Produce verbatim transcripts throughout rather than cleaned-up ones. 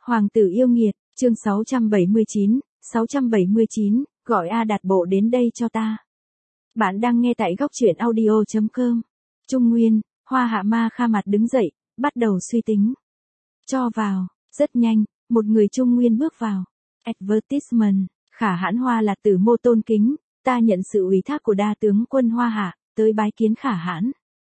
Hoàng tử yêu nghiệt, chương sáu trăm bảy mươi chín, sáu trăm bảy mươi chín, gọi A Đạt Bộ đến đây cho ta. Bạn đang nghe tại góc truyện audio chấm com. Trung Nguyên, Hoa Hạ Ma Kha mặt đứng dậy, bắt đầu suy tính. Cho vào, rất nhanh, một người Trung Nguyên bước vào. Advertisement, Khả Hãn Hoa Lạt Tử Mô tôn kính, ta nhận sự ủy thác của đa tướng quân Hoa Hạ, tới bái kiến Khả Hãn.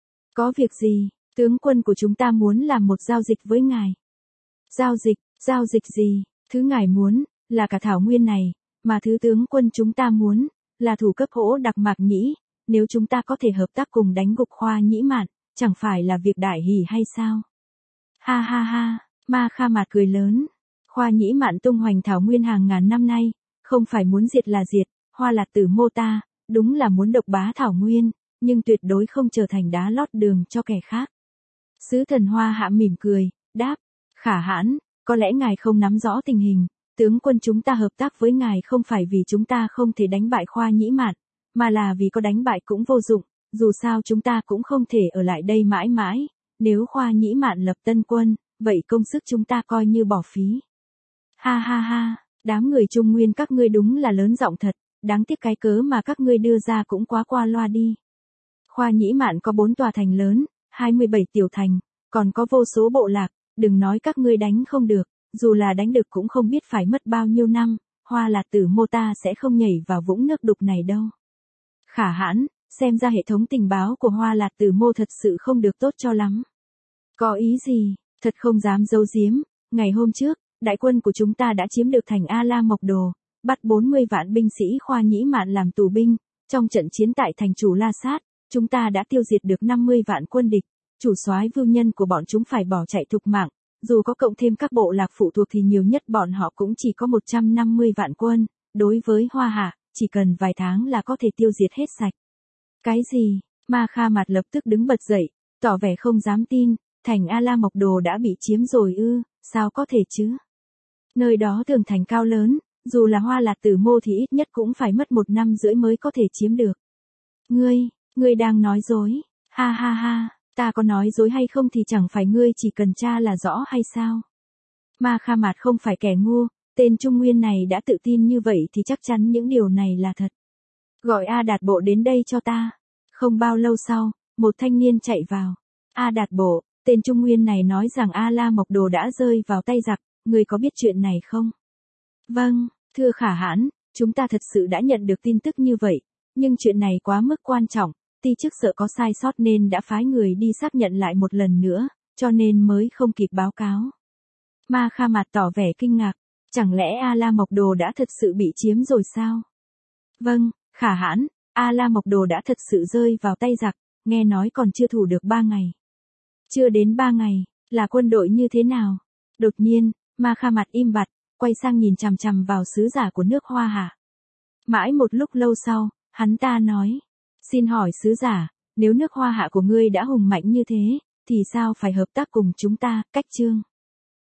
Có việc gì, tướng quân của chúng ta muốn làm một giao dịch với ngài. Giao dịch, giao dịch gì, thứ ngài muốn, là cả thảo nguyên này, mà thứ tướng quân chúng ta muốn, là thủ cấp hỗ đặc Mạc Nhĩ, nếu chúng ta có thể hợp tác cùng đánh gục Khoa Nhĩ Mạn, chẳng phải là việc đại hỷ hay sao? Ha ha ha, Ma Kha Mạt cười lớn. Khoa Nhĩ Mạn tung hoành thảo nguyên hàng ngàn năm nay, không phải muốn diệt là diệt, Hoa Lạt Tử Mô ta, đúng là muốn độc bá thảo nguyên, nhưng tuyệt đối không trở thành đá lót đường cho kẻ khác. Sứ thần Hoa Hạ mỉm cười, đáp, Khả Hãn, có lẽ ngài không nắm rõ tình hình, tướng quân chúng ta hợp tác với ngài không phải vì chúng ta không thể đánh bại Khoa Nhĩ Mạn, mà là vì có đánh bại cũng vô dụng, dù sao chúng ta cũng không thể ở lại đây mãi mãi, nếu Khoa Nhĩ Mạn lập tân quân, vậy công sức chúng ta coi như bỏ phí. Ha ha ha, đám người Trung Nguyên các ngươi đúng là lớn giọng thật, đáng tiếc cái cớ mà các ngươi đưa ra cũng quá qua loa đi. Khoa Nhĩ Mạn có bốn tòa thành lớn, hai mươi bảy tiểu thành, còn có vô số bộ lạc, đừng nói các ngươi đánh không được, dù là đánh được cũng không biết phải mất bao nhiêu năm, Hoa Lạt Tử Mô ta sẽ không nhảy vào vũng nước đục này đâu. Khả Hãn, xem ra hệ thống tình báo của Hoa Lạt Tử Mô thật sự không được tốt cho lắm. Có ý gì, thật không dám giấu giếm, ngày hôm trước, đại quân của chúng ta đã chiếm được thành A La Mộc Đồ, bắt bốn mươi vạn binh sĩ Khoa Nhĩ Mạn làm tù binh, trong trận chiến tại thành chủ La Sát, chúng ta đã tiêu diệt được năm mươi vạn quân địch, chủ soái vưu nhân của bọn chúng phải bỏ chạy thục mạng, dù có cộng thêm các bộ lạc phụ thuộc thì nhiều nhất bọn họ cũng chỉ có một trăm năm mươi vạn quân, đối với Hoa Hạ, chỉ cần vài tháng là có thể tiêu diệt hết sạch. Cái gì? Ma Kha Mạt lập tức đứng bật dậy, tỏ vẻ không dám tin, thành A La Mộc Đồ đã bị chiếm rồi ư, sao có thể chứ? Nơi đó tường thành cao lớn, dù là Hoa Lạt Tử Mô thì ít nhất cũng phải mất một năm rưỡi mới có thể chiếm được. Ngươi, ngươi đang nói dối, ha ha ha, ta có nói dối hay không thì chẳng phải ngươi chỉ cần tra là rõ hay sao? Ma Kha Mạt không phải kẻ ngu, tên Trung Nguyên này đã tự tin như vậy thì chắc chắn những điều này là thật. Gọi A Đạt Bộ đến đây cho ta. Không bao lâu sau, một thanh niên chạy vào. A Đạt Bộ, tên Trung Nguyên này nói rằng A La Mộc Đồ đã rơi vào tay giặc, ngươi có biết chuyện này không? Vâng, thưa Khả Hãn, chúng ta thật sự đã nhận được tin tức như vậy, nhưng chuyện này quá mức quan trọng, ti chức sợ có sai sót nên đã phái người đi xác nhận lại một lần nữa, cho nên mới không kịp báo cáo. Ma Kha Mạt tỏ vẻ kinh ngạc, chẳng lẽ A La Mộc Đồ đã thật sự bị chiếm rồi sao? Vâng, Khả Hãn, A La Mộc Đồ đã thật sự rơi vào tay giặc, nghe nói còn chưa thủ được ba ngày. Chưa đến ba ngày, là quân đội như thế nào? Đột nhiên, Ma Kha Mạt im bặt, quay sang nhìn chằm chằm vào sứ giả của nước Hoa Hạ. Mãi một lúc lâu sau, hắn ta nói, xin hỏi sứ giả, nếu nước Hoa Hạ của ngươi đã hùng mạnh như thế, thì sao phải hợp tác cùng chúng ta, cách chương?